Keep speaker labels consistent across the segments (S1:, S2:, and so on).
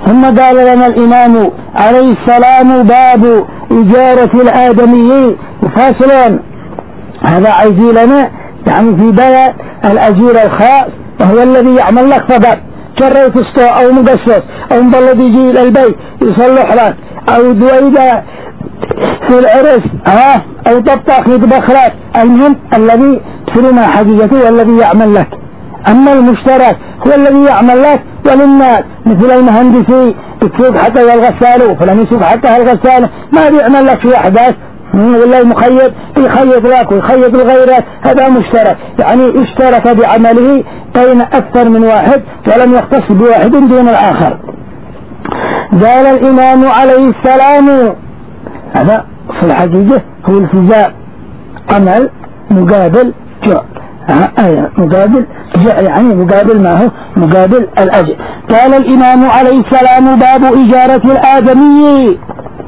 S1: ثم قال لنا الإمام عليه السلام باب إجارة الآدميين فاصل. هذا عايزي لنا يعني في بيان الأجير الخاص، وهو الذي يعمل لك فقط شريت اسطوع أو مقصص أو مبلد يجي إلى البيت يصلح لك، أو دويدة في العرس أو طبطاخ يطبخ لك، المهم الذي تسلم حقيقته والذي يعمل لك. أما المشترك هو الذي يعمل لك وللناس، مثل المهندسي يسوق حتى الغسالة وفلان يسوق حتى الغسالة، ما بيعمل لك في أحداث والله المخيط يخيط لك ويخيط لغيرك، هذا مشترك، يعني اشترك بعمله بين أكثر من واحد ولم يختص بواحد دون الآخر. قال الإمام عليه السلام هذا في الحقيقة هو التزام عمل مقابل جاء مقابل جاء، يعني مقابل ما هو مقابل الأجر. قال الإمام عليه السلام باب إجارة الآدمي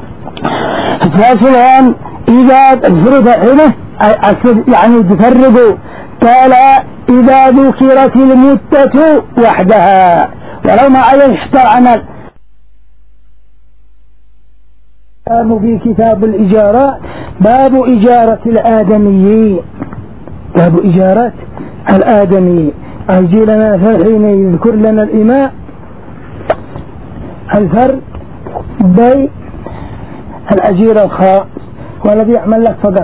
S1: فاصل. إذا تفرد هنا يعني تفرقوا. قال إذا ذكرت المدة وحدها ولو ما عليه اشتر عمل. في كتاب الإجارة باب إجارة الآدمي، باب إجارة الآدمي. أجي لنا فالحين يذكر لنا الإمام الفرق بين الأجير الخاص والذي يعمل لك فقط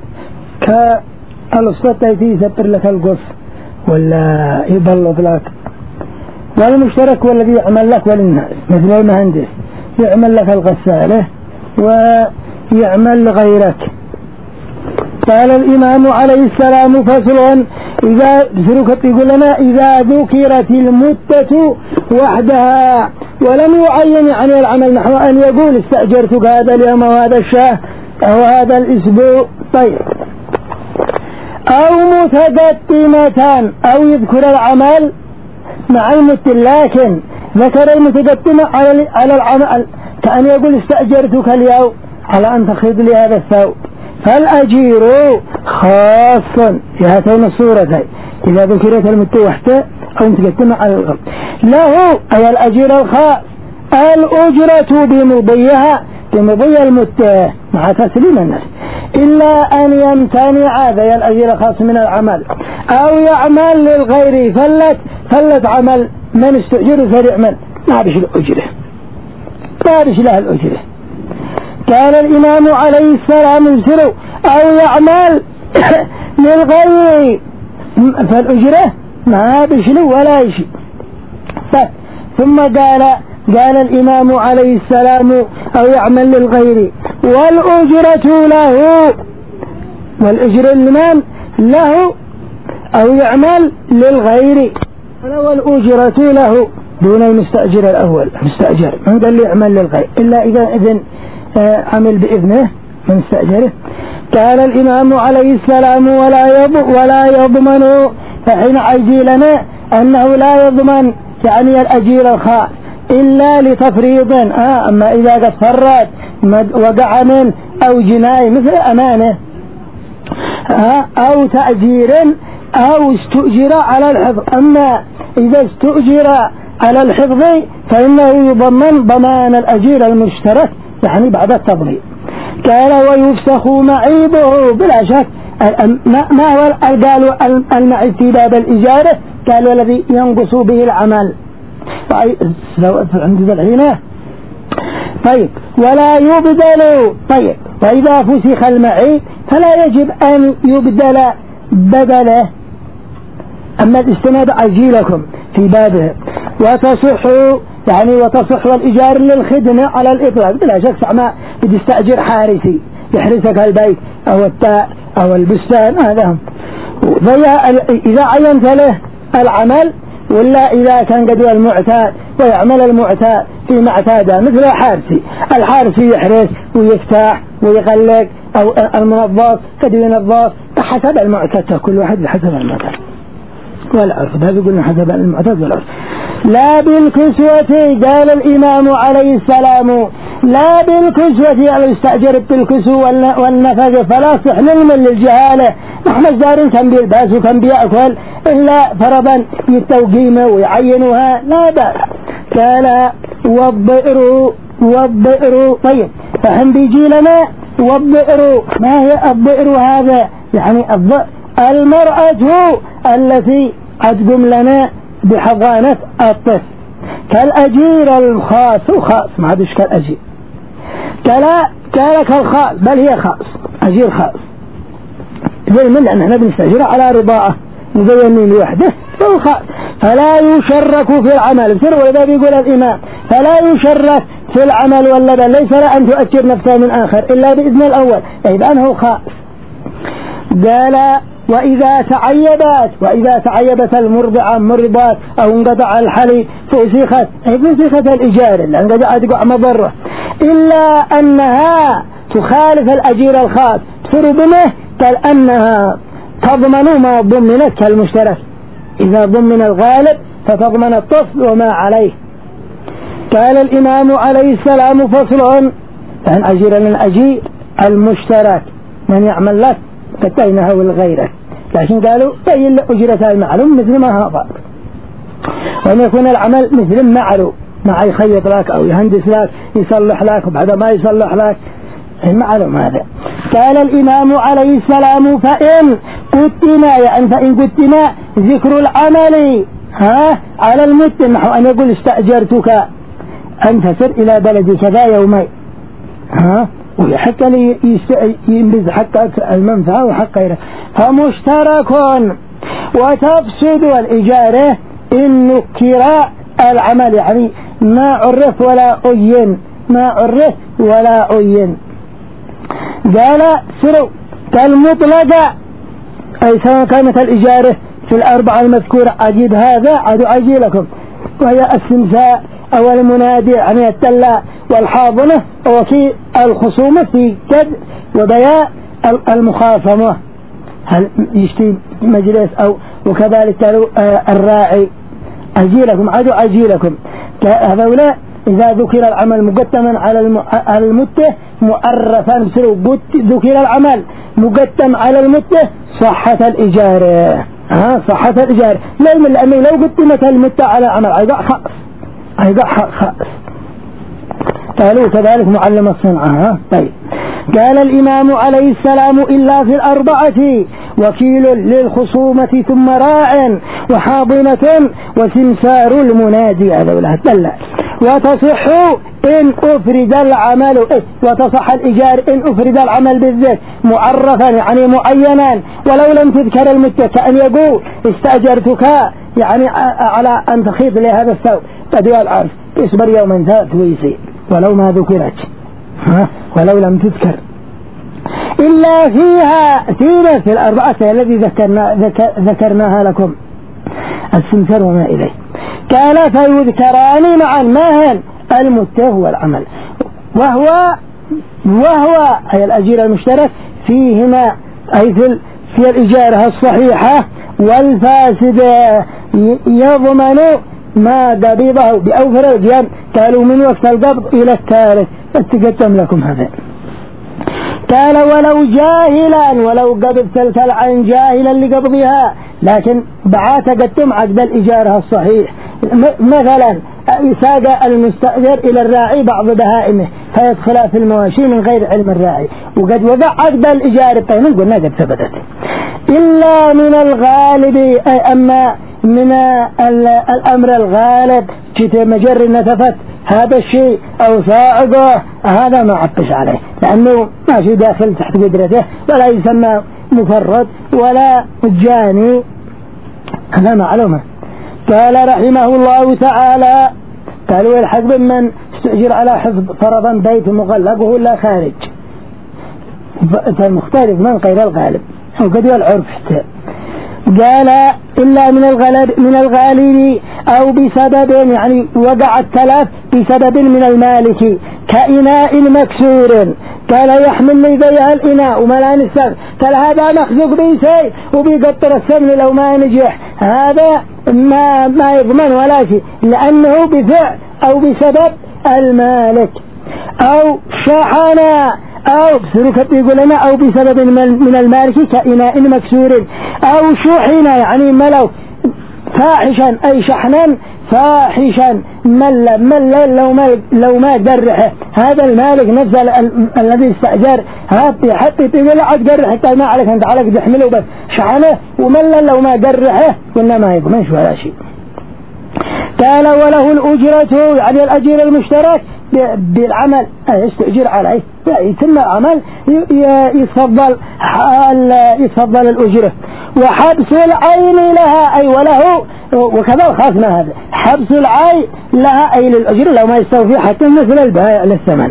S1: كالأسطى يسطر لك القص ولا يبلط لك، والمشترك والذي يعمل لك وللناس، مثل المهندس يعمل لك الغسالة ويعمل لغيرك. قال الإمام عليه السلام فصل. إذا يقول لنا إذا ذكرت المدة وحدها ولم يعين يعني العمل، نحو أن يقول استأجرتك هذا اليوم وهذا الشهر أو هذا الأسبوع، طيب، أو متقدمة، أو يذكر العمل مع المثل، لكن ذكر المتقدمة على العمل، كأن يقول استأجرتك اليوم على أن تخيط لي هذا الثوب، فالأجير خاص في هاتين الصورتين إذا ذكرت المدة وحده أو متقدمة على الغرب له، أي الأجير الخاص الأجرة بمضي المدة مع تسليم الناس، إلا أن يمتنع ذي الأجير الخاص من العمل أو يعمل للغير، فلت عمل من استأجر فليعمل ما بش الأجرة، ما بش له الأجرة. قال الإمام عليه السلام انسروا أو يعمل للغير فالأجرة ما بش له ولا شيء. ثم قال الإمام عليه السلام أو يعمل للغير والأجرة له، والأجر لمن له، أو يعمل للغير والأجرة له دون المستأجر الأول. المستأجر من قال لي يعمل للغير إلا إذا عمل بإذنه من استأجره. قال الإمام عليه السلام ولا يضمن، فحين عيجي لنا أنه لا يضمن يعني الأجير الخاص إلا لتفريض، أما إذا قد فرد وقع من أو جناي مثل أمانة أو تأجير أو استؤجر على الحفظ. أما إذا استؤجر على الحفظ فإنه يضمن ضمان الأجير المشترك يعني بعد التضمين. قال ويفسخ معيبه، بلا شك ما هو قالوا المعيب في باب الإجارة؟ قالوا الذي ينقص به العمل عند الحين. طيب ولا يبدل، طيب وإذا فسخ المعيب فلا يجب أن يبدل بدله. أما الاستناد أجي لكم في بابه وتصح والإيجار للخدمة على الإطلاق بلا شك. ما يستأجر حارسي يحرسك البيت أو التاء أو البستان، هذا إذا عينت له العمل، ولا إذا كان قد المعتاد ويعمل المعتاد في معتاده مثل الحارسي يحرس ويفتح ويغلق، أو المنظف قد ينظف حسب المعتاد، كل واحد بحسب المعتاد والعرف. هذا قلنا حسب المعتاد والعرف. لا بالكسوة، قال الإمام عليه السلام لا بالكسوة، يعني استأجرت بالكسو والنفقة فلا صح للجهالة، نحن دار كان بيلبس وكان بيأكل إلا فرضا يتوقيمه ويعينوها لا بأس. قال والضئر طيب، فهم بيجي لنا والضئر. ما هي الضئر؟ هذا يعني المرأة التي تقوم لنا بحضانة الطفل، كالأجير الخاص وخاص، ما عادش كالأجير كالخاص، بل هي خاص، أجير خاص زي من أن احنا بنستأجره على رضاءه مبينين لوحده فهو خاص، فلا يشرك في العمل. ولذا بيقول الإمام فلا يشرك في العمل واللبن، ليس له أن تؤجر نفسه من آخر إلا بإذن الأول، إذا أنه خاص. قال وإذا تعيبت المرضعة مرضات أو انقطع الحلي فسخت الإجارة لأن قد تقع مضرة، إلا أنها تخالف الأجير الخاص فرضنه، كأنها تضمن ما ضمنت كالمشترك، إذا ضمن الغالب فتضمن الطفل وما عليه. قال الإمام عليه السلام فصل، فإن أجير للأجير المشترك من يعمل لك فتينه لغيره، لكن قالوا بين أجرتها المعلوم مثل ما هذا، وأن يكون العمل مثل معلوم، ما يخيط لك أو يهندس لك يصلح لك وبعد ما يصلح لك المعلوم هذا. قال الإمام عليه السلام فإن قدم ذكر العمل على المتن، نحو أن يقول استأجرتك أن تسر إلى بلد كذا يومين، وحتى ينبذ حق المنفعة وحق غيره، فمشترك. وتفسد الإجارة إن نكر العمل، يعني ما عرف ولا عين. قال سروا كالمطلقة، أي سواء كانت الإجارة في الأربعة المذكورة أجيب هذا أجي لكم، وهي السمساء أو المنادي يعني التلاء والحاضنة، وفي الخصومة في كد وبياء المخاصمة، هل يشتي مجلس أو وكذلك الراعي أجي لكم هذولا. إذا ذكر العمل مقدما على المتة مؤرفا، ذكر العمل مقدم على المتة صحة الإجارة، لأنه لو قدمت المتة على العمل أيضا خاص. قالوا كذلك معلم الصنعة. طيب، قال الإمام عليه السلام إلا في الأربعة وكيل للخصومة ثم راع وحاضنة وسمسار المنادي، هذا ولا هتدلع. وتصح إن أفرد العمل، وتصح الإيجار إن أفرد العمل بالذات معرفا يعني معينا، ولو لم تذكر المدة، كأن يقول استأجرتك يعني على أن تخيط لي هذا الثوب تدوى العرف اصبر يوما ذات ويسير، ولو ما ذكرت ولو لم تذكر إلا فيها في الأربعة الذي ذكرناها لكم السمسر وما إليه. قال فيذكران معا، ما هن المتة والعمل، وهو أي الأجير المشترك فيهما، أي في الإجارة الصحيحة والفاسدة، يضمن ما قبضه بأوفر القيام. قالوا من وقت القبض إلى الثالث، فتقدم لكم هذا. قال ولو قبض تلك العين جاهلا لقبضها، لكن بعد تقدم عقد الإجارة الصحيح، مثلا ساق المستأجر إلى الراعي بعض بهائمه فيدخل في المواشي من غير علم الراعي، وقد وضع عقد الإجارة الطيب قلنا قد ثبتت، إلا من الغالب، أي أما من الأمر الغالب جت مجر نتفت هذا الشيء أو صاعقه، هذا ما عطش عليه، لأنه ما في داخل تحت قدرته، ولا يسمى مفرد ولا جاني، هذا معلومة. قال رحمه الله تعالى، قالوا الحق من استأجر على حفظ فرضا بيت مغلق ولا خارج، فمختلف من غير الغالب وقد العرف حتى. قال إلا من الغالب أو بسبب، يعني وقع التلف بسبب من المالك كإناء مكسور، قال يحمل لي ذي الإناء وملان السمن، قال هذا مخزوق بيسي وبيقطر السمن لو ما نجح، هذا ما يضمن ولا شيء، لأنه بفعل أو بسبب المالك. أو شحنا، أو بسرك يقول لنا أو بسبب من المالك كإناء مكسور، أو شحنا يعني ملو فاحشا أي شحنا فاحشا مل لو ما جرحه هذا المالك نفسه الذي استأجر حتى يقول عاد جرح حتى ما عليك أنت عليك تحمله بس شحنه ومل لو ما جرحه قلنا ما يضمنش ولا شيء. قال وله الأجرة يعني الأجير المشترك بالعمل يستأجر عليه يتم العمل يتفضل الأجرة. وحبس العين لها أي وله وكذا الخاصنا هذا حبس العين لها أي للأجرة لو ما يستوفي حتى مثل البائع للثمن.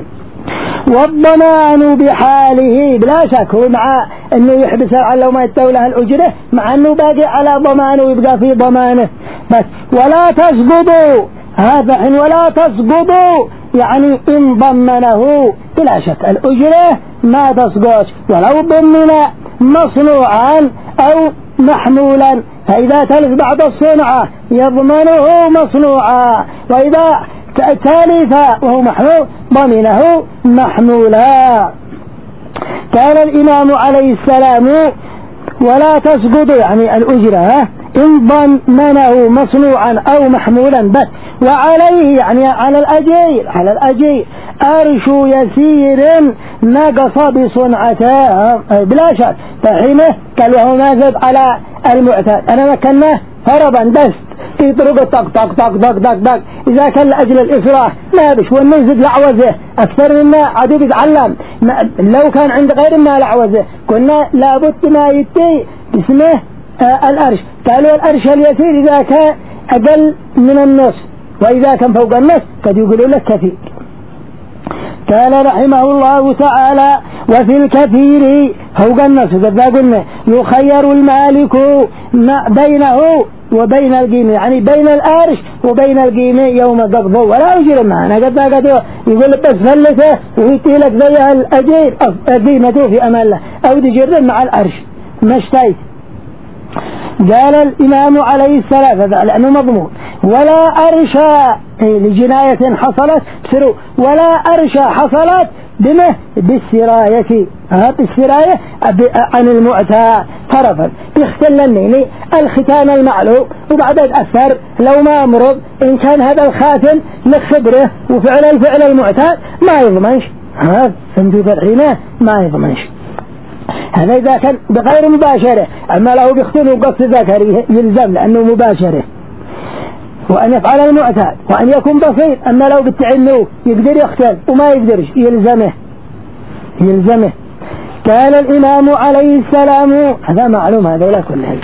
S1: والضمان بحاله بلا شك هو مع أنه يحبس العين لو ما يستوي لها الأجرة مع أنه باقي على ضمانه ويبقى في ضمانه بس. ولا تسقطوا هذا حين ولا تسقطوا يعني إن ضمنه بلا شك الأجرة ما تسقط ولو ضمن مصنوعا أو محمولا فإذا تلف بعد الصنعة يضمنه مصنوعا وإذا تلف وهو محمول ضمنه محمولا. قال الإمام عليه السلام ولا تسقط يعني الأجرة إن ضمنه مصنوعا أو محمولا بس. وعليه يعني على الأجير أرش يسير نقص بصنعته بلا شك فحينه قال وهو نازل على المعتاد أنا مكنه فربا دست يطرق طق طق طق طق طق طق إذا كان لأجل الإسراح ما بش والنزد لعوزه أكثر مما عدو يتعلم لو كان عند غير ما لعوزه قلنا لابد ما يتي اسمه الأرش. قالوا الأرش اليسير إذا كان أقل من النصف وإذا كان فوق النصف قد يقولوا لك كثير. قال رحمه الله تعالى وفي الكثير فوق النصف إذا قلنا يخير المالك بينه وبين القيمة يعني بين الأرش وبين القيمة يوم قبضه ولا يجرم معنا قد يقول بس فلته ويتي لك زيها الأجير قيمته في أمان الله أو تجرم مع الأرش مشتيت. قال الإمام عليه السلام هذا لأنه مضمون ولا أرشى لجناية حصلت ولا أرشى حصلت بالسراية السراية عن المعتى فرفا يختلني الختان المعلوم وبعد الأثر لو ما أمرض إن كان هذا الخاتم لخبره وفعل الفعل المعتاد ما يضمنش فهمتوا ترحينه ما يضمنش. هذا إذا كان بغير مباشرة أما له بيختن وقص ذكره يلزم لأنه مباشرة وأن يفعل المعتاد وأن يكون بسيط أما لو بالتعنو يقدر يختن وما يقدرش يلزمه. قال الإمام عليه السلام هذا معلوم هذا ولا كله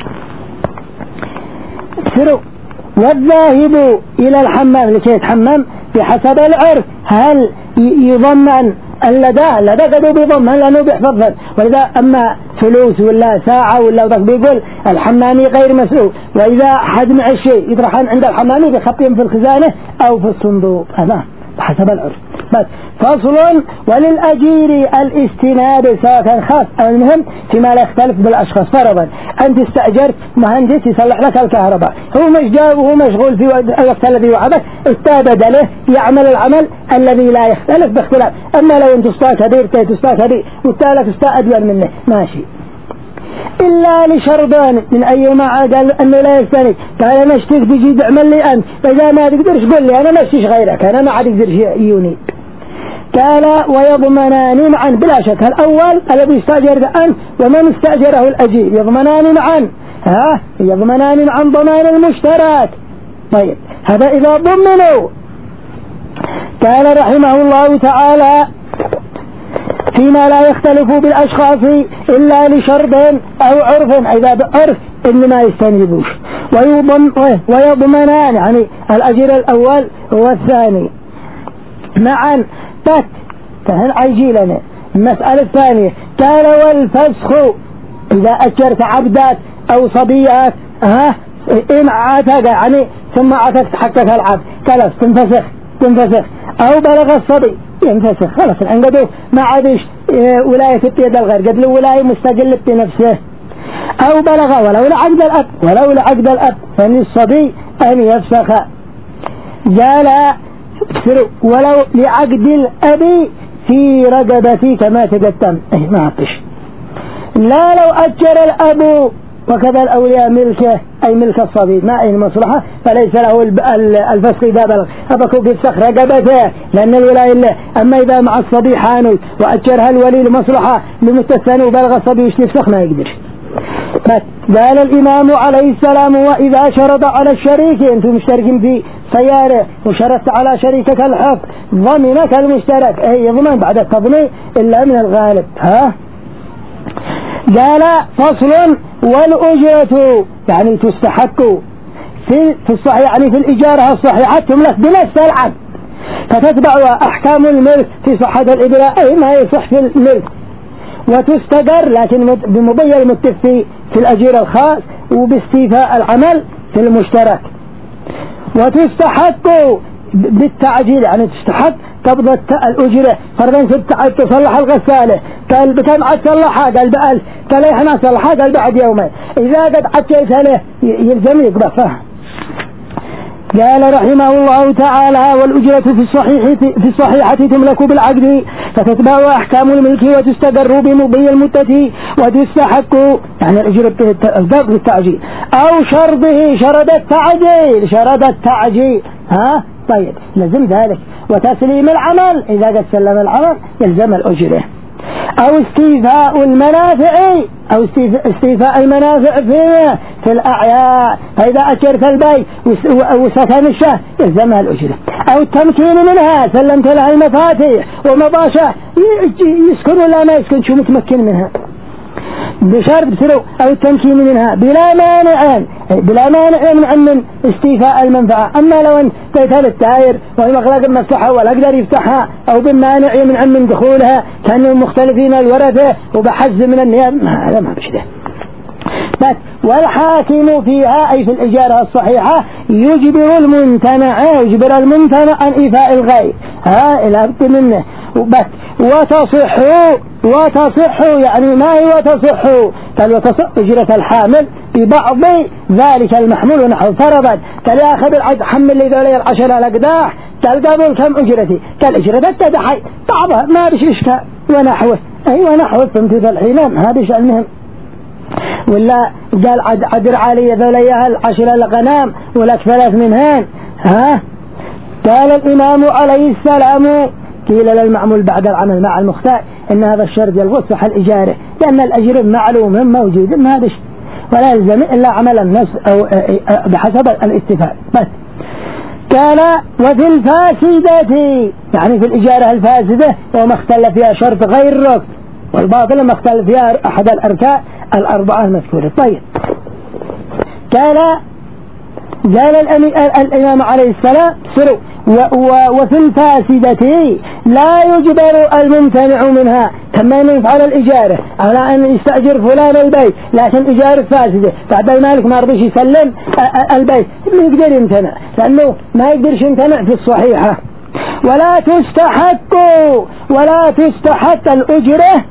S1: والذاهب إلى الحمام لكي يتحمم بحسب العرف هل يضمن اللدى قدوا بيضمن لأنه بيحفظ وإذا أما فلوس ولا ساعة ولا وضع بيقول الحمامي غير مسؤول وإذا حد مع الشيء يطرحان عند الحمامي بيخطيهم في الخزانة أو في الصندوق هذا بحسب العرف بس. فصل وللأجير الاستناد سواء كان خاص أو المهم فيما لا يختلف بالأشخاص. فرضا أنت استأجرت مهندس يصلح لك الكهرباء هو مش جاب وهو مشغول في الوقت الذي وعدك استعبد له يعمل العمل الذي لا يختلف باختلاف. أما لو أنت استاء كبير تستاء كبير والتالك استاء أدور منه ماشي إلا لشرطان من أيما قال أنه لا يستند قال أنا اشتك تجي تعمل لي أنت إذا ما تقدرش قل لي أنا ما اشتش غيرك أنا ما عاد يقدر يوني. قال ويضمنان معا بلا شك الأول الذي استأجر أنت ومن استأجره الأجير يضمنان معا يضمنان عن ضمان المشترك. طيب هذا إذا ضمنوا. قال رحمه الله تعالى فيما لا يختلف بالأشخاص إلا لشرط أو عرف إذا بعرف إنما يستنجبوش ويضمنان يعني الأجير الأول والثاني معا تهل عيجي لنا المسألة الثانية. قال والفسخ إذا أجرت عبدات أو صبيات إن عاتق يعني ثم عاتقت حقك العبد خلاص تنفسخ أو بلغ الصبي ينفسخ خلاص انقدوا ما عادش ولاية اليد الغير قد له ولاية مستقلة بنفسه. أو بلغ ولو لعقد الأب فللصبي أن يفسخ. قال ولو لعقد الأب في رقبتي كما تقدم ما عطش لا لو أجر الأب وكذا الأولياء ملكه أي ملك الصبي ما أي مصلحة فليس له الفسق إذا بلغ أبكوا بالسخ رقبته لأن الولاية له. أما إذا مع الصبي حانوا وأجرها الولي لمصلحة لمتسن وبلغ الصبي يشتفسخ ما يقدر. قال الإمام عليه السلام وإذا شرط على الشريك أنتم مشتركين في سيارة وشرطت على شريكك الحق ضمنك المشترك أي يضمن بعد التضمين إلا من الغالب. قال فصل والأجرة يعني تستحق في الصحيح يعني في الإجارة الصحيحة تملك بنفس العقد فتتبع أحكام الملك في صحة الإجراء أي ما يصح في الملك وتستقر لكن بمضي المتفق في الأجير الخاص وباستيفاء العمل في المشترك. وتستحق بالتعجيل يعني تستحق قبض الأجرة فرضاً تصلح الغسالة قال بكم عاد صلحها قال بألف قال إحنا صلحها قال بعد يومين إذا قد عجيت له يلزم يقبض فهم. قال رحمه الله تعالى والأجرة في الصحيحة تملك بالعقد فتتبع أحكام الملك وتستقر بمضي المدة وتستحق يعني الأجرة بالتعجيل أو شرطه شرط التعجيل طيب لازم ذلك وتسليم العمل إذا قد سلم العمل يلزم الأجرة أو استيفاء المنافع في الأعياء فإذا أجرت البيت وسكن الشهر يلزمها الأجرة أو التمكين منها سلمت لها المفاتيح ومضاشة يسكن ولا ما يسكن شو متمكن منها بشرط بسرو أو التمكين منها بلا مانع من استيفاء المنفعة. أما لو أن تيتها للتاير والمغلاق مفتوحة ولا قدر يفتحها أو بالمانع من دخولها كانوا مختلفين الورثة وبحز من النياب هذا ما بشده. بس والحاكم فيها أي في الإجارة الصحيحة يجبر الممتنع عن إيفاء الغير إلى بد منه بس وتصح يعني ما هي وتصح قال وتصح أجرة الحامل ببعض ذلك المحمول ونحو فرضا قال ياخذ العد حمل لي ذولي 10 الأقداح قال قبل كم أجرتي قال أجرة التدحي بعضها ما بش إشكال ونحوه ونحوه فهمت الحين هذا شيء المهم. ولا قال عدر علي ذولي 10 الغنام ولك 3 منهن قال الإمام عليه السلام قيل للمعمول بعد العمل مع المختار إن هذا الشرط يلغى صح الإجارة لأن الأجر معلوم موجود ما هذا ولا يلزم إلا عمل النفس أو بحسب الاتفاق. بس قال وفي الفاسدة يعني في الإجارة الفاسدة وما اختل فيها شرط غير الركن والباطل ما اختل فيها أحد الأركان الأربعة المذكورة. طيب قال الإمام عليه السلام سروا وفي الفاسدة لا يجبر الممتنع منها كما يفعل الإجارة على أن يستأجر فلان البيت لكن إجارة فاسدة بعد المالك ما رضيش يسلم البيت ما يقدر يمتنع لأنه ما يقدرش يمتنع في الصحيحة. ولا تستحق الأجرة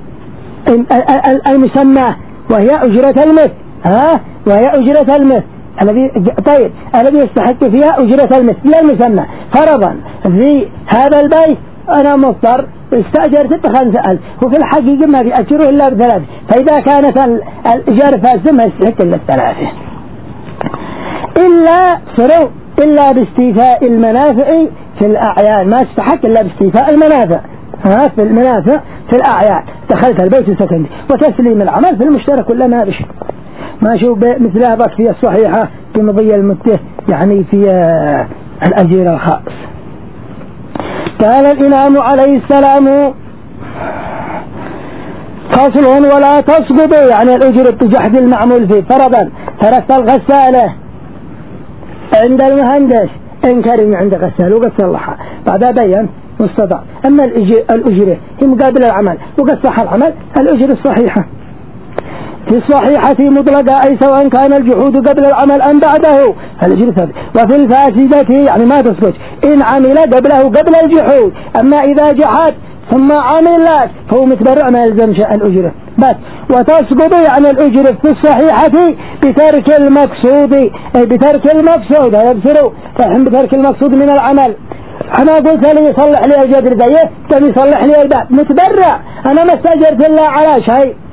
S1: المسمى وهي أجرة المثل وهي أجرة المثل الذي يستحق فيها أجرة المثل لا المسمى. فرضا في هذا البيت أنا مضطر استأجرت 5,000 وفي الحقيقة ما بيأجره إلا ب3 فإذا كانت الإجارة فاسدة ما يستحق إلا 3 إلا باستيفاء المنافع في الأعيان ما يستحق إلا باستيفاء المنافع في المنافع في الأعيان دخلت البيت وسكنت وتسليم العمل في المشترك ولا ما بشيء ما شو مثل هذا في الصحيحة في مضي المدة يعني في الأجير الخاص. قال الإمام عليه السلام فصل ولا تسقط يعني الأجرة بجحد المعمول فيه. فرضا تركت الغسالة عند المهندس انكرم عند غسالة وقد صلحها بعدها بيان مستطاع. أما الأجرة هي مقابل العمل وقد صح العمل الأجرة الصحيحة في الصحيحة مطلقة أي سواء كان الجحود قبل العمل أم بعده الأجرة ثابتة. وفي الفاسدة يعني ما تسقط إن عمل قبله قبل الجحود أما إذا جحد ثم عمل فهو متبرع ما يلزمش الأجرة. بس وتسقط يعني الأجرة في الصحيحة بترك المقصود هذا بسروا فهم بترك المقصود من العمل. أنا قلت لي يصلح لي الجدر ديه كان يصلح لي الباب متبرع أنا ما استأجرت الله على شيء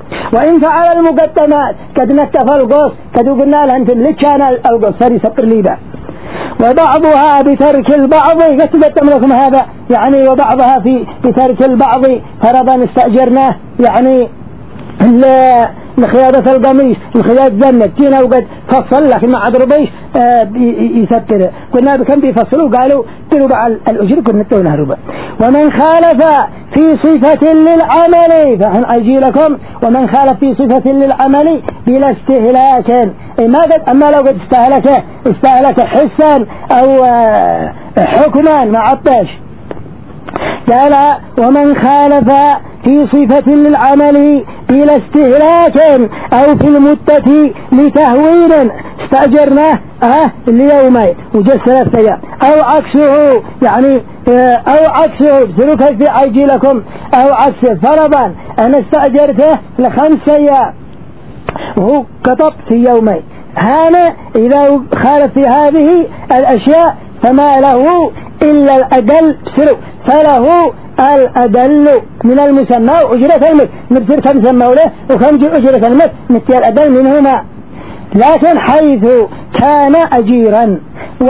S1: وإن فعل المقدمات قد نتف القص قد قلنا له أنت اللي كان القص صار يسطر لي بقى. وبعضها بترك البعض قدم لكم هذا يعني وبعضها بترك البعض فرضا استأجرناه يعني لخياطة القميص الخياط زنت جينا وقد فصل لك ما عاد ربيش يسكره قلنا بكم بيفصلوا قالوا تلوا على الأجر كنا نتونها ربا. ومن خالف في صفة للعمل فهن أجي لكم ومن خالف في صفة للعمل بلا استهلاك ما قد أما لو قد استهلك حسا أو حكما ما عطاش قال ومن خالف في صفة للعمل بلا استهلاك أو في المدة لتهوين استأجرناه ليومين وجس 3 أيام أو عكسه يعني أو عكسه سلوك في عيجي لكم أو عكسه فرضا أنا استأجرته ل5 أيام وهو كتب في يومين هذا إذا خالف في هذه الأشياء فما له إلا الأدل سلوك فله الأدل من المسمى وأجرة المثل نبصر كم سموا له وكم أجرة المثل مثل الأدل منهما. لكن حيث كان أجيرا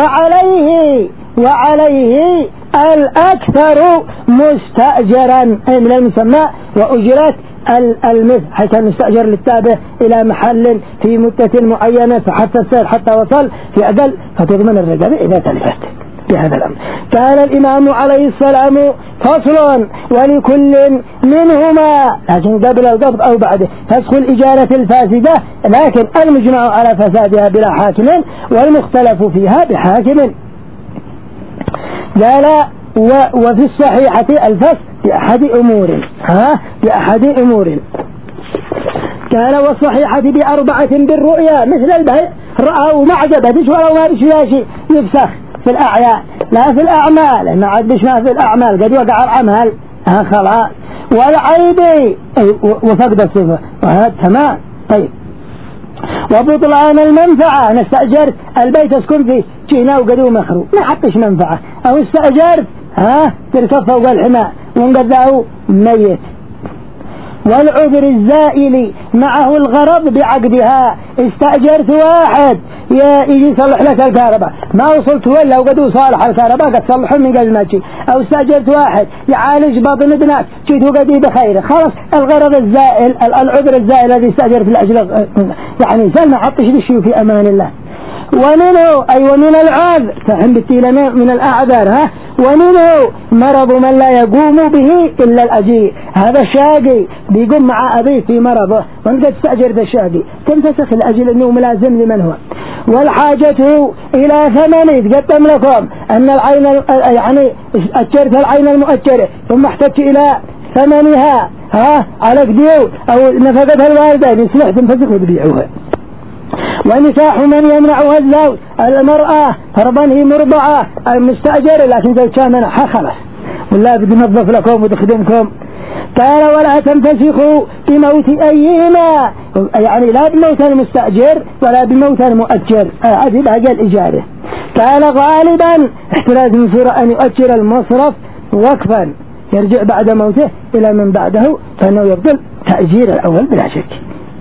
S1: وعليه الأكثر مستأجرا من المسمى وأجرة المثل حيث المستأجر للتابع إلى محل في مدة معينة فحتى السير حتى وصل في أدل فتضمن الرقبة إذا تلفت بهذا الأمر. كان الإمام عليه السلام فصل ولكل منهما لكن قبل القبض أو بعده فسخ الإجارة الفاسدة لكن المجمع على فسادها بلا حاكم والمختلف فيها بحاكم. قال وفي الصحيحة الفسخ بأحد أمور قال والصحيحة ب4 بالرؤيا مثل البيع رأى وما عجبتش ولو ما بشي شيء يفسخ في الأعيان لا في الأعمال ما عاد بش ما في الأعمال قد وقع العمل خلاص والعيب وفقد الصفة وهذا تمام. طيب وبطلان المنفعة أنا استأجرت البيت أسكن فيه جينا وقدوا مخرو ما حطش منفعة أو استأجرت تركب فوق الحماء ونقضاه ميت. والعذر الزائل معه الغرض بعقدها استأجرت واحد يجي يصلح لك الكهرباء ما وصلت ولا وقدوا صالح الكهرباء قد صلحوا من قبل ما تجي أو استأجرت واحد يعالج بطن ابنك جيت وقدي بخير خلاص الغرض الزائل العذر الزائل الذي استأجرت لأجل يعني سلم عطش للشيء في أمان الله. ومنه أي ومن العذر فهم بالتيلة من الأعذار ومنه مرض من لا يقوم به إلا الأجير. هذا الشاقي بيقوم مع أبيه في مرضه وانت تستأجر الشاقي تنفسخ الأجل أنه ملازم لمن هو. والحاجة إلى ثمن تقدم لكم أن العين يعني أجرت العين المؤجرة ثم احتجت إلى ثمنها على قديو أو نفقتها الوالدين يصلح تنفسخ وتبيعوها. ونكاح من يمنعها الزوج المرأة فرضا هي مرضعة المستأجر لكن زوج كان منعها خلاص والله بدي نظف لكم وتخدمكم. قال ولا تنفسخوا بموت أيهما يعني لا بموت المستأجر ولا بموت المؤجر هذه بقى الإجارة. قال غالبا احتراز من سورة أن يؤجر المصرف وقفا يرجع بعد موته إلى من بعده فإنه يفضل تأجير الأول بلا شك.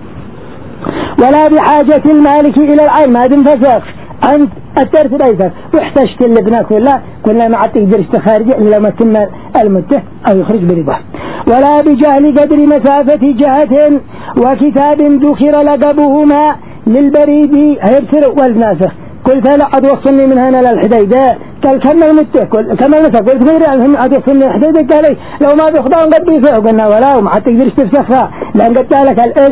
S1: ولا بحاجة المالك إلى العين ما تنفسخ أنت أترت بيتك واحتجت لابنك كلنا ما عاد تقدر تخارج إلا ما تم المدة أو يخرج برضاه. ولا بجهل قدر مسافة جهة وكتاب ذكر لقبهما للبريد هيبسر والناسخ قلت لا أتوصلني من هنا للحديدة قال كم المدة كم المدة قلت غير أنهم أتوصلني للحديدة قال لو ما بيخضعون قد بيفعوا قلنا ولا وما عاد تقدر تفسخها لأن قد لك الاسم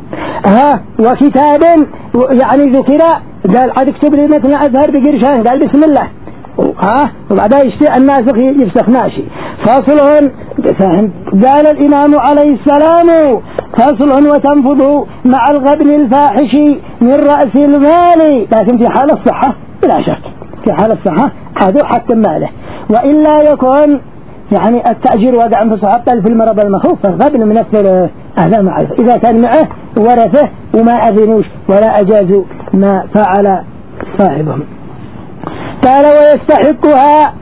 S1: وكتاب يعني ذكر قال عاد اكتب لي مثل أزهر بقرشان قال بسم الله وبعدها يشتئ الناسخ يفسخ ماشي. فصل قال الإمام عليه السلام فصل وتنفذ مع الغبن الفاحش من رأس المال لكن في حال الصحة بلا شك في حال الصحة هذا حتى ماله وإلا يكون يعني التأجير وضع انفسه في المرض المخوف فالغبن من الثلاث هذا معرفة إذا كان معه ورثه وما أذنوش ولا أجازوا ما فعل صاحبهم. قال ويستحقها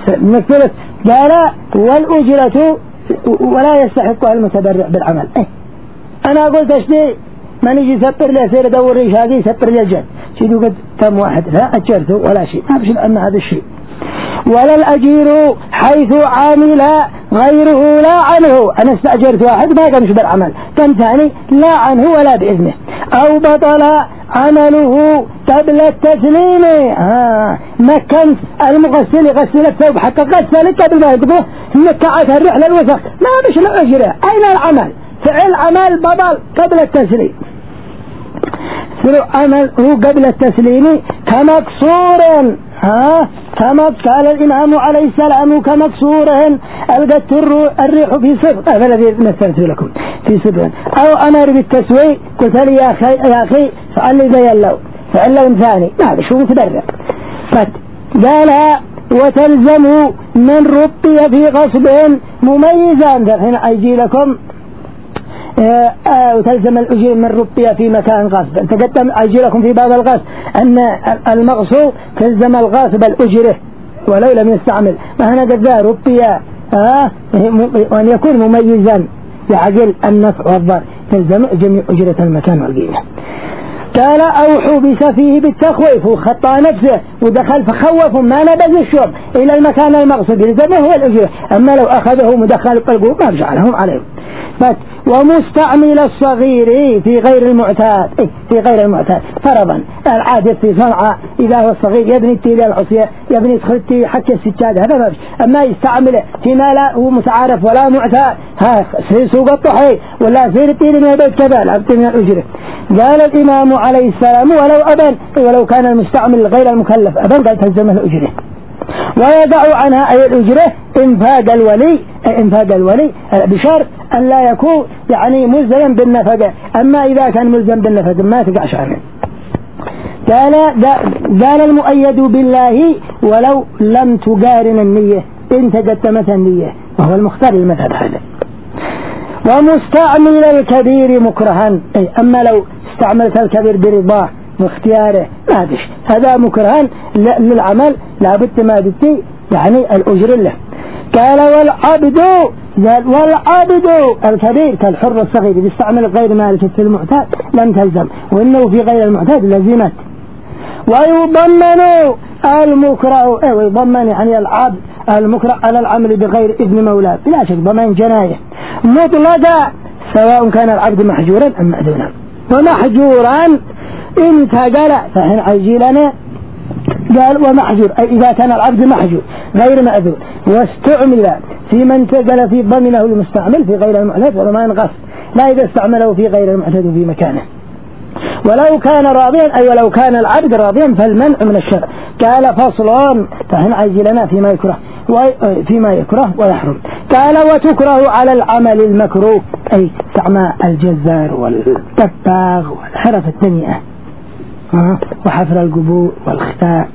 S1: المثلث قال والأجرة ولا يستحقها المتبرع بالعمل أنا قلت أشتي ما نيجي يسطر لي سير أدور ريش هذه يسطر لي الجد شيء قد تم واحد لا أجرته ولا شيء ما بشل أن هذا الشيء. ولا الأجير حيث عامل غيره لا عنه، أنا استأجرت واحد ما قامش بالعمل كم ثاني لا عنه ولا بإذنه، أو بطل عمله قبل التسليم. مكنت المغسل يغسل الثوب حتى غسل قبل ما يقضوه نكعت الرحلة الوسخ ما بش الأجر. أين العمل؟ فعل عمل بطل قبل التسليم. عمل هو قبل التسليم كمكسور. كما قال الإمام عليه السلام كمكسور ألقت الريح في صدق، هذا الذي مثلت لكم في صدق. أو أمر بالتسوي قلت لي يا أخي فعل لي زي اللون فعل لون ثاني هذا شو متبرع. قال وتلزم من ربي في غصب مميزا. هنا أيجي لكم وتلزم الأجير من ربي في مكان غصب. تقدم أيجي لكم في باب الغصب أن المغصوب تلزم الغاصب الأجره ولو لم يستعمل. ما هنا قد ذا ربي وأن يكون مميزا يعقل النفع والضر تلزم جميع أجرة المكان والقيمة. قال أو حبس فيه بالتخويف وخطأ نفسه ودخل فخوف ما نبذ الشرب إلى المكان المغصوب يلزمه هو الأجرة. أما لو أخذه مدخل قلبه ما رجع لهم عليهم. ومستعمل الصغير في غير المعتاد في غير المعتاد فرضا العادة في صنعاء إذا هو الصغير يبني التيلة العصية يبني تخلتي حكي السجادة هذا ما فيش. أما يستعمله فيما لا هو متعارف ولا معتاد سوق الطحي ولا سير التيلة من بيت كذا العبد من الأجرة. قال الإمام عليه السلام ولو كان المستعمل غير المكلف أبن قال تلزمه الأجرة. ويدع عنها أي الأجرة إنفاق الولي بشرط أن لا يكون يعني ملزم بالنفقة. أما إذا كان ملزم بالنفقة ما تقعش عنه. قال المؤيد بالله ولو لم تقارن النية إن تقدمت النية وهو المختار المذهب هذا. ومستعمل الكبير مكرها أما لو استعملت الكبير برضاه واختياره ما فيش هذا مكرها للعمل لابد ما دتي يعني الأجر له. قال والعبد الكبير كالحر الصغير يستعمل غير مالك في المعتاد لم تلزم وإنه في غير المعتاد لزمت. ويضمن المكره ويضمن يعني العبد المكره على العمل بغير إذن مولاه بلا شك ضمان جناية مطلقة سواء كان العبد محجورا أم مأذونا. ومحجورا انتقل فهنا عيجي لنا قال ومحجور أي إذا كان العبد محجور غير مأذون واستعمل في من انتقل في ضمنه المستعمل في غير المعتاد وضمان غصب لا إذا استعمله في غير المعتاد في مكانه. ولو كان راضيا أي ولو كان العبد راضيا فالمنع من الشرع. قال فصل فهنا عيجي لنا فيما يكره ويحرم. قال وتكره على العمل المكروه أي استعمال الجزار والدباغ والحرف التنيئة وحفر القبور والختاء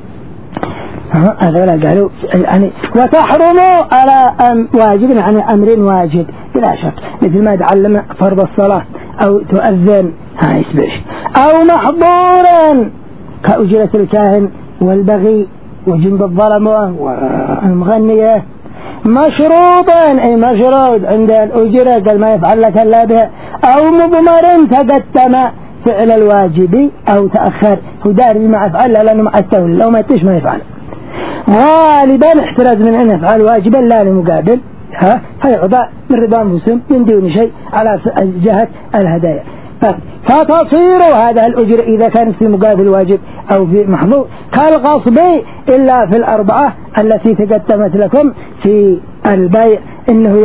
S1: هذا قالوا يعني وتحرم على واجب يعني أمر واجب بلا شك مثل ما تعلم فرض الصلاة أو تؤذن يسبش أو محظورا كأجرة الكاهن والبغي وجند الظلمة والمغنية. مشروطا أي مشروط عند الأجرة قال ما يفعل لك إلا به. أو مضمر تقدم فعل الواجب أو تأخر هدار ما يفعل لأنه مع التولي لو ما يتش ما يفعل. غالبا احتراز من أن يفعل واجبا لا لمقابل فيعطى من رضا المسلم من دون شيء على جهة الهدايا. فتصير هذا الأجر إذا كان في مقابل واجب أو في محظور كالغصب إلا في الأربعة التي تقدمت لكم في البيع إنه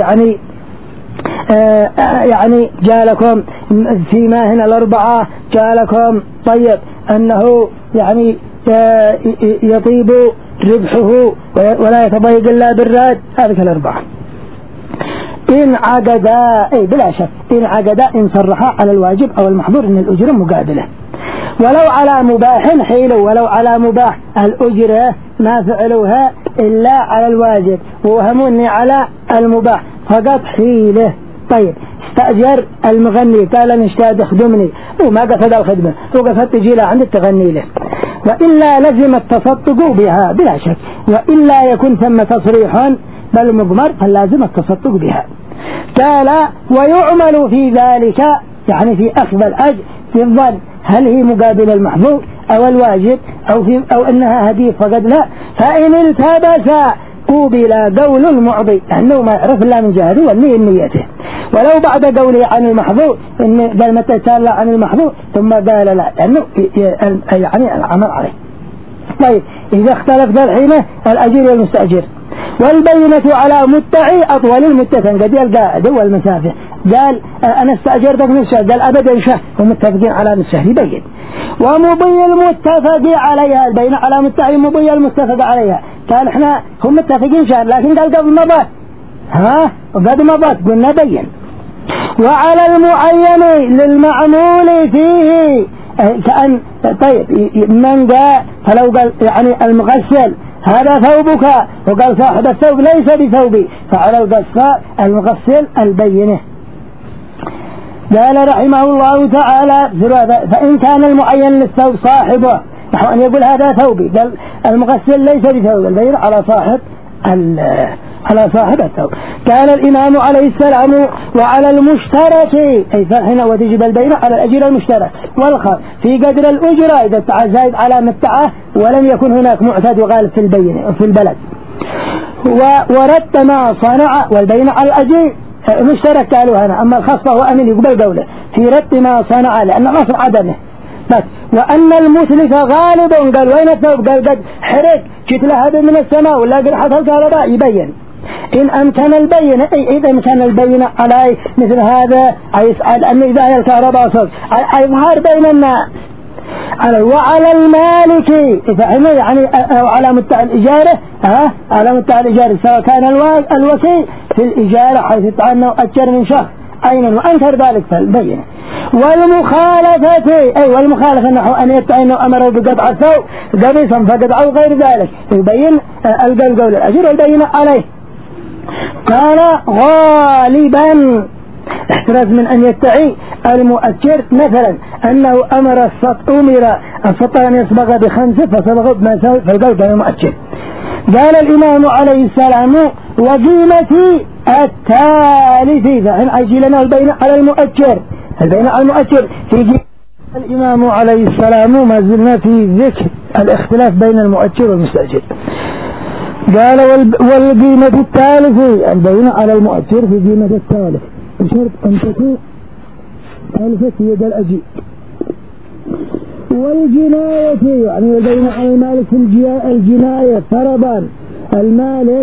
S1: يعني جاء لكم فيما هنا الأربعة جاء لكم طيب أنه يعني يطيب ربحه ولا يتضيق إلا بالراد هذه الأربعة. إن عقدا بلا شك إن عقدا إن صرحا على الواجب أو المحظور إن الأجرة مقابلة. ولو على مباح حيلوا ولو على مباح الأجرة ما فعلوها إلا على الواجب وهموني على المباح فقط حيله. طيب استأجر المغني قال نشتاد خدمني وما قصد الخدمة وقصد تجي له عند التغني له وإلا لزم التصدق بها بلا شك وإلا يكون ثم تصريح بل مضمر فلازم التصدق بها. قال ويعمل في ذلك يعني في أخذ الأجر في الظن هل هي مقابل المحظوظ أو الواجب أو أنها هدية فقد لا. فإن التبس قوبل قول المعطي أنه ما يعرف إلا من جهده والنية نيته، ولو بعد قوله عن المحظوظ إن قال متى تسأل عن المحظوظ ثم قال لا أنه يعني العمل عليه. طيب إذا اختلف الحين الأجير والمستأجر والبينة على مدعي أطول المدة قد القاعد والمسافة. قال أنا استأجرتك نصف شهر، قال أبدا شهر، ومتفقين على نصف شهر يبين. ومضي المتفق عليها البينة على مدعي مضي المتفق عليها، قال احنا هم متفقين شهر لكن قال قبل مضات وقد مضات قلنا بين. وعلى المعين للمعمول فيه كأن طيب من جاء فلو قال يعني المغسل هذا ثوبك وقال صاحب الثوب ليس بثوبي، فعلى القصاء المغسل البينه. قال رحمه الله تعالى فإن كان المعين للثوب صاحبه نحو أن يقول هذا ثوبي، قال المغسل ليس بثوب البين على صاحب الثوب. قال الإمام عليه السلام وعلى المشترك أي فهنا وتجب البين على الأجر المشترك والخاص في قدر الأجرة إذا ادعى زائد على مدعاه ولم يكن هناك معتد وغالب في البين في البلد. ورد ما صنع والبين على الأجر مشترك قالوا هنا، أما الخاص فهو أمن يقبل قوله في رد ما صنع لأن الأصل عدمه بس. وأن المتلف غالب قال وين الثوب قال قد حرق جت لهب من السماء ولا قرحة الكهرباء يبين. إن أمكن البين أي إذا أمكن البين على مثل هذا يسأل أن إذا هي الكهرباء صوت يظهر بين الناس وعلى المالك إذا يعني على مدعي الإجارة على مدعي الإجارة سواء كان الوكيل في الإجارة حيث أنه أجر من شخص أين وأنكر ذلك فالبين. والمخالفة أي والمخالفة نحو أن يدعي أنه أمره بقطع الثوب قميصا فقطع أو غير ذلك يبين القول الأجر والبين عليه. قال غالبا احتراز من أن يدعي المؤجر مثلا أنه أمر السطر أن يصبغ ب5 فصبغ بما سوى فالقول كان المؤجر. قال الإمام عليه السلام وقيمة التالف فإن أجلنا البين على المؤجر البين على المؤجر في الإمام عليه السلام ما زلنا في ذكر الاختلاف بين المؤجر والمستأجر. قال والقيمة التالف البين على المؤجر في قيمة التالف بشرط أن تكون تالفة في يد الأجير. والجناية يعني البين على المالك في الجناية فرضا المالك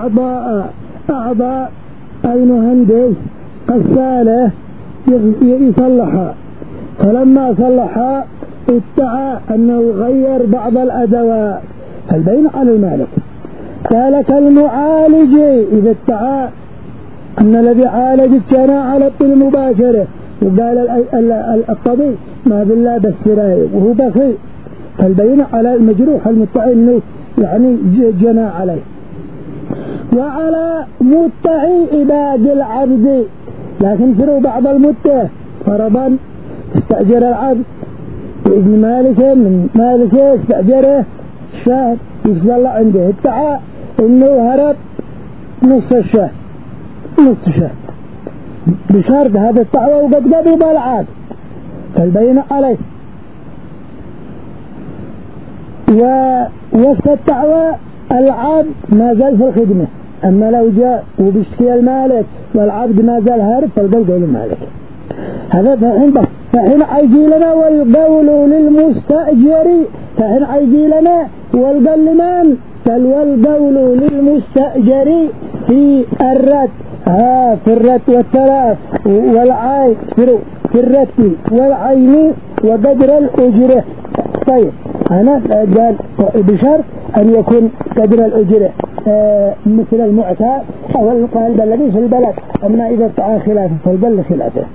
S1: أعضاء المهندس غسالة يصلحها فلما صلحها ادعى أنه غير بعض الأدوات البين على المالك. قال كالمعالج إذا ادعى أن الذي عالج كان على الطب مباشرة وقال الطبيب ما بالله بالسراية وهو بخير فالبين على المجروح المدعي أنه يعني جنى عليه. وعلى مدعي عباد العبد لكن فروا بعض المدة فرضا استأجر العبد بإذن مالكه من مالكه استأجره شهر يصلى عنده ادعى انه هرب نص شهر بشرط هذا الدعوة وقد قبض العبد فالبين عليه. ووقت الدعوة العبد ما زال في الخدمة، أما لو جاء وبشكي المالك والعبد ما زال هارب فالقول قول المالك. هذا فحين عيجي لنا والقول للمستأجر فحين عيجي لنا والقول لمن والقول للمستأجر في الرد في الرد والثلاث والعين في الرد والعين وقدر الأجرة. طيب أنا قال بشرط أن يكون قدر الأجرة مثل المعتاد أو القلب الذي في البلد، أما إذا ادعى خلافه فالبل خلافه.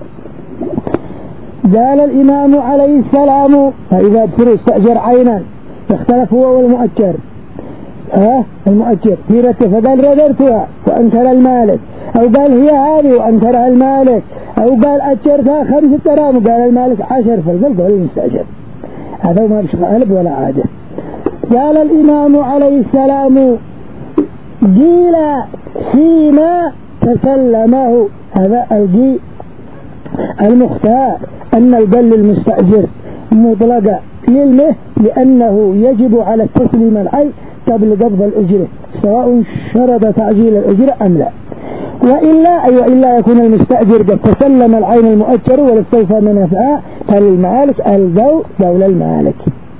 S1: قال الإمام عليه السلام فإذا ابتر استأجر عينا اختلف هو والمؤجر المؤجر في رته فقال ردرتها وأنكر المالك أو قال هي هذه وأنكرها المالك أو قال أجرتها 5 درهم وقال المالك 10 فالبل قول المستأجر. هذا ما بشغل قلب ولا عادة. قال الإمام عليه السلام قيل فيما تسلمه هذا الجي المختار أن القل المستأجر مطلقة للمه لأنه يجب على التسليم العين قبل قبض الأجرة سواء شرط تعجيل الأجرة أم لا. وإلا يكون المستأجر قد تسلم العين المؤجر والاستوفى منافعها فللمالك الجو دول المالك.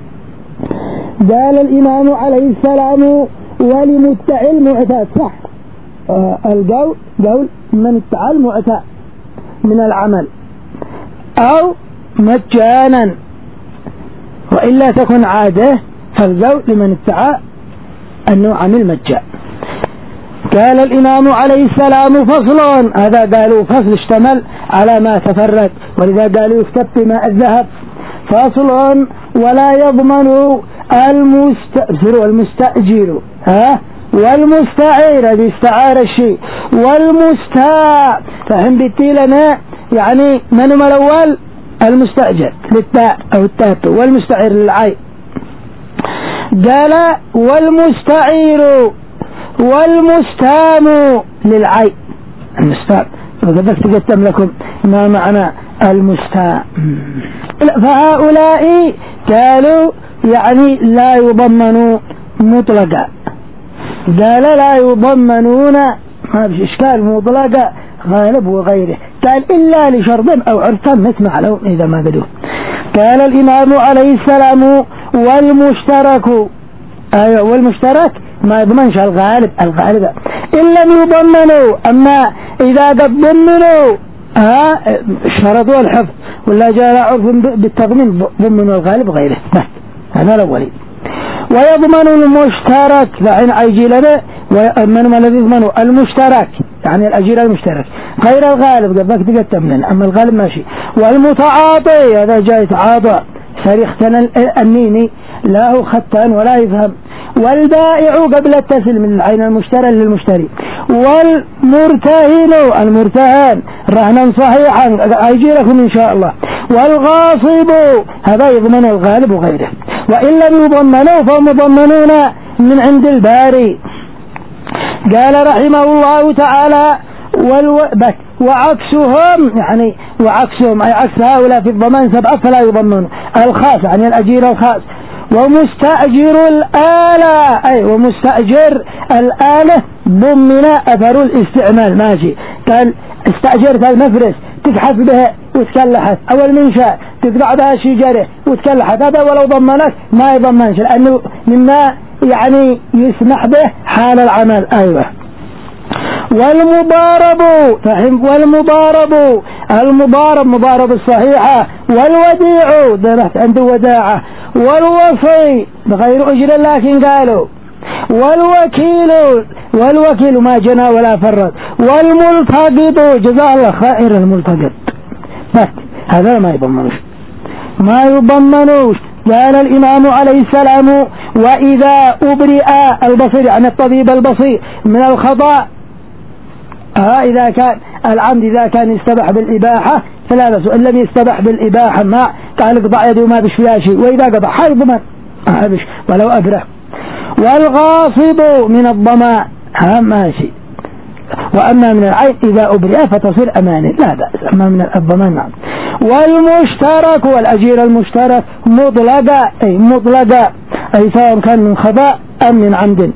S1: قال الإمام عليه السلام ولمدعي المعتاد صح الجو دول من ادعى المعتاد من العمل أو مجانا وإلا تكون عادة فالجو لمن ادعى أنه عمل مجان. قال الإمام عليه السلام فصل هذا قالوا فصل اشتمل على ما تفرد ولذا قالوا يكتب بماء الذهب فصل ولا يضمن المستأجر والمستعير هذه استعار الشيء والمستاع فهم بيتي لنا يعني من هم الأول المستأجر للتاء أو التاء والمستعير للعين. قال والمستعير والمستام للعين المستام وقدك تقدم لكم ما معنى المستام. فهؤلاء قالوا يعني لا يضمنوا مطلقا قال لا يضمنون ما فيش إشكال مطلقا غالب وغيره قال إلا لشرط أو عرفا نسمع له إذا ما قدوه. قال الإمام عليه السلام والمشترك والمشترك ما يضمنش الغالب إن لم يضمنوا أما إذا قد ضمنوا الشرط والحفظ ولا جاء عرف بالتضمين ضمنوا الغالب غيره هذا الأولي. ويضمن المشترك فإن أيجي لنا ومن الذي يضمنوا المشترك يعني الأجير المشترك غير الغالب قبلك تقتمنا أما الغالب ماشي. والمتعاطي هذا جاء يتعاطى سريختنا النيني لا هو ختان ولا يفهم. والبائع قبل التسليم من العين المشترى للمشتري. والمرتهن المرتهن رهنا صحيحا أيجي لكم إن شاء الله. والغاصب هذا يضمن الغالب وغيره. وإن لم يضمنوا فهم مضمنون من عند الباري. قال رحمه الله تعالى وعكسهم يعني وعكسهم أي عكس هؤلاء في الضمان 7 فلا يضمنوا الخاص يعني الأجير الخاص. ومستأجر الآلة أي ومستأجر الآلة ضمن أثر الاستعمال ماشي. قال استأجرت المفرس تبحث بها وتكلحت أو المنشاء تقطع بها شجرة وتكلحت هذا ولو ضمنت ما يضمنش لأنه مما يعني يسمح به حال العمل. أيوة. والمضارب فهم المضارب مضارب الصحيحة. والوديع ذبحت عنده وداعة. والوصي بغير أجر لكن قالوا. والوكيل ما جنى ولا فرد. والملتقط جزاه الله خير الملتقط بس هذا ما يضمنوش. قال الإمام عليه السلام وإذا أبرئ البصير يعني الطبيب البصير من الخطأ إذا كان العمد إذا كان يستبح بالإباحة فلا بس وإن لم يستبح بالإباحة ما قال اقضع يده ما بش فيها شيء وإذا قضع حيضمن بش ولو أبرأ. والغاصب من الضمان ماشي. وأما من العين إذا أبرئ فتصير أمانة لا بأس أما من الضمان نعم. والمشترك والأجير المشترك مطلقة أي سواء كان من خطأ أم من عمد.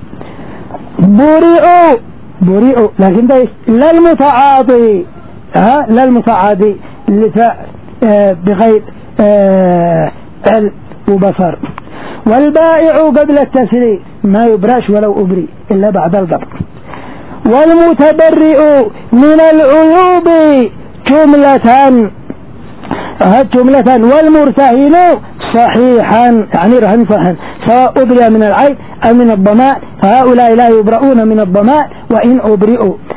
S1: بريئوا لكن ده لا المتعاطي بغير علم وبصر. والبائع قبل التسليم ما يبرش ولو أبري إلا بعد القبض. والمتبرئ من العيوب جملة. والمرتهن صحيحا يعني رهن صحيحا سواء أبرئ من العين أو من الضمان فهؤلاء لا يبرؤون من الضمان وإن أبرئوا.